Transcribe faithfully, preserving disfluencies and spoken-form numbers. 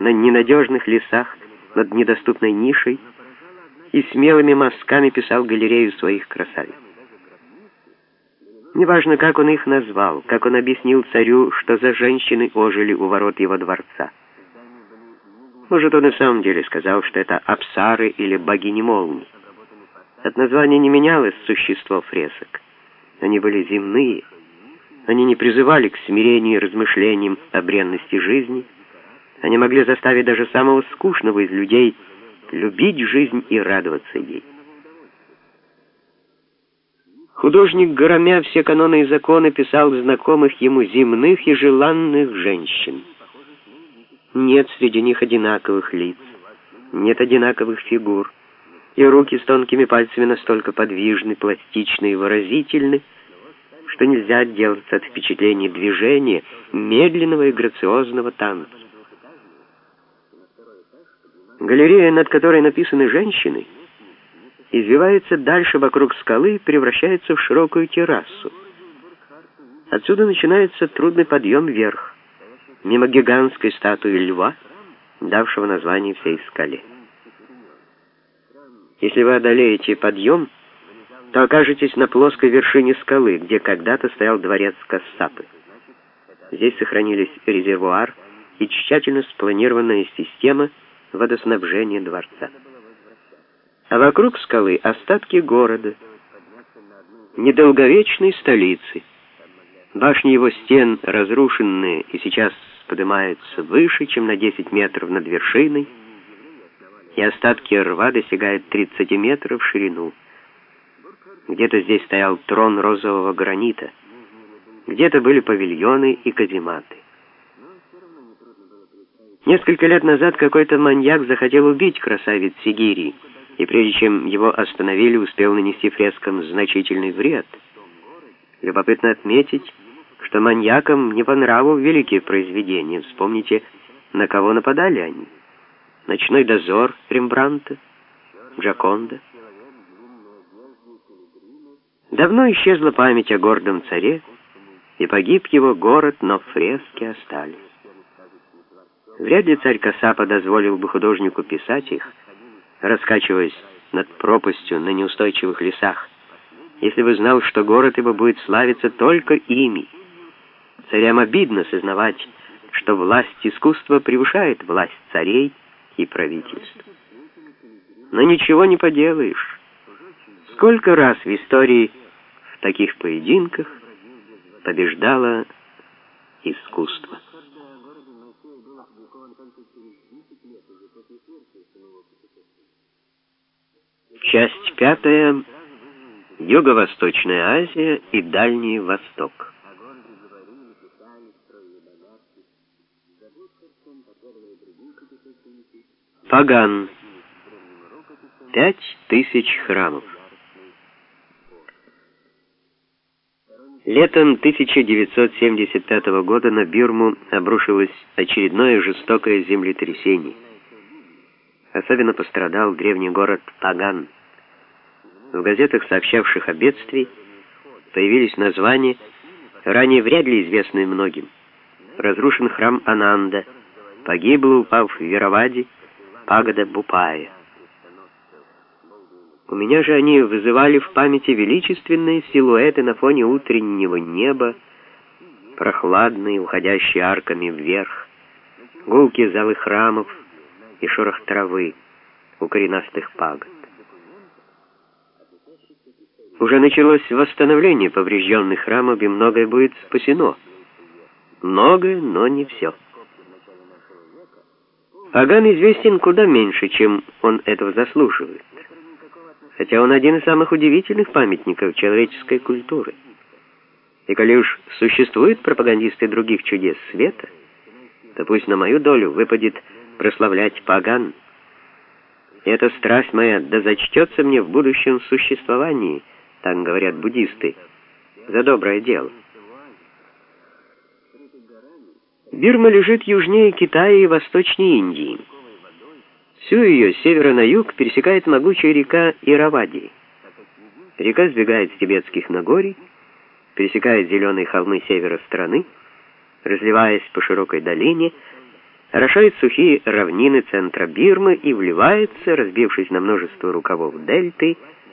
на ненадежных лесах, над недоступной нишей, и смелыми мазками писал галерею своих красавиц. Неважно, как он их назвал, как он объяснил царю, что за женщины ожили у ворот его дворца. Может, он и в самом деле сказал, что это апсары или богини молний. От названия не менялось существо фресок. Они были земные. Они не призывали к смирению и размышлениям о бренности жизни. Они могли заставить даже самого скучного из людей любить жизнь и радоваться ей. Художник, громя все каноны и законы, писал знакомых ему земных и желанных женщин. Нет среди них одинаковых лиц, нет одинаковых фигур, и руки с тонкими пальцами настолько подвижны, пластичны и выразительны, что нельзя отделаться от впечатления движения, медленного и грациозного танца. Галерея, над которой написаны женщины, извивается дальше вокруг скалы и превращается в широкую террасу. Отсюда начинается трудный подъем вверх, мимо гигантской статуи льва, давшего название всей скале. Если вы одолеете подъем, то окажетесь на плоской вершине скалы, где когда-то стоял дворец Кассапы. Здесь сохранились резервуар и тщательно спланированная система водоснабжения дворца. А вокруг скалы остатки города, недолговечной столицы. Башни его стен разрушенные и сейчас поднимаются выше, чем на десять метров над вершиной, и остатки рва достигают тридцати метров в ширину. Где-то здесь стоял трон розового гранита, где-то были павильоны и казематы. Несколько лет назад какой-то маньяк захотел убить красавиц Сигирии, и прежде чем его остановили, успел нанести фрескам значительный вред. Любопытно отметить, что маньякам не по нраву великие произведения. Вспомните, на кого нападали они. «Ночной дозор» Рембрандта, Джоконда. Давно исчезла память о гордом царе, и погиб его город, но фрески остались. Вряд ли царь Кассапа дозволил бы художнику писать их, раскачиваясь над пропастью на неустойчивых лесах, если бы знал, что город его будет славиться только ими. Царям обидно сознавать, что власть искусства превышает власть царей и правительств. Но ничего не поделаешь. Сколько раз в истории в таких поединках побеждало искусство. Часть пятая. Юго-Восточная Азия и Дальний Восток. Паган. Пять тысяч храмов. Летом тысяча девятьсот семьдесят пятого года на Бирму обрушилось очередное жестокое землетрясение. Особенно пострадал древний город Паган. В газетах, сообщавших о бедствии, появились названия, ранее вряд ли известные многим. Разрушен храм Ананда, погибла, упав в Виравади, пагода Бупая. У меня же они вызывали в памяти величественные силуэты на фоне утреннего неба, прохладные, уходящие арками вверх, гулкие залы храмов и шорох травы у коренастых пагод. Уже началось восстановление поврежденных храмов, и многое будет спасено. Многое, но не все. Паган известен куда меньше, чем он этого заслуживает. Хотя он один из самых удивительных памятников человеческой культуры. И коли уж существуют пропагандисты других чудес света, то пусть на мою долю выпадет прославлять Паган. И эта страсть моя да зачтется мне в будущем существовании, так говорят буддисты, за доброе дело. Бирма лежит южнее Китая и восточнее Индии. Всю ее с севера на юг пересекает могучая река Иравади. Река сбегает с тибетских Нагорий, пересекает зеленые холмы севера страны, разливаясь по широкой долине, орошает сухие равнины центра Бирмы и вливается, разбившись на множество рукавов дельты,